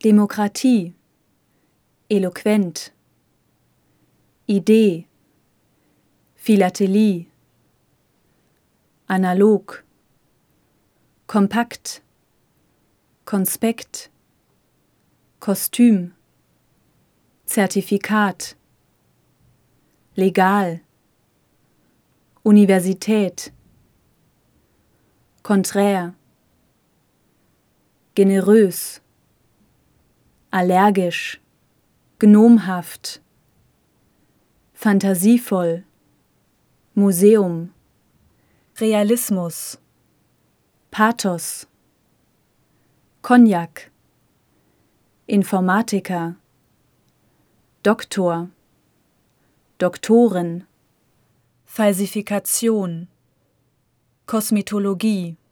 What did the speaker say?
Demokratie, eloquent, Idee, Philatelie, analog, kompakt, Konspekt, Kostüm, Zertifikat, legal, Universität, konträr, generös, allergisch, gnomhaft, fantasievoll, Museum, Realismus, Pathos, Cognac, Informatiker, Doktor, Doktorin, Falsifikation, Kosmetologie,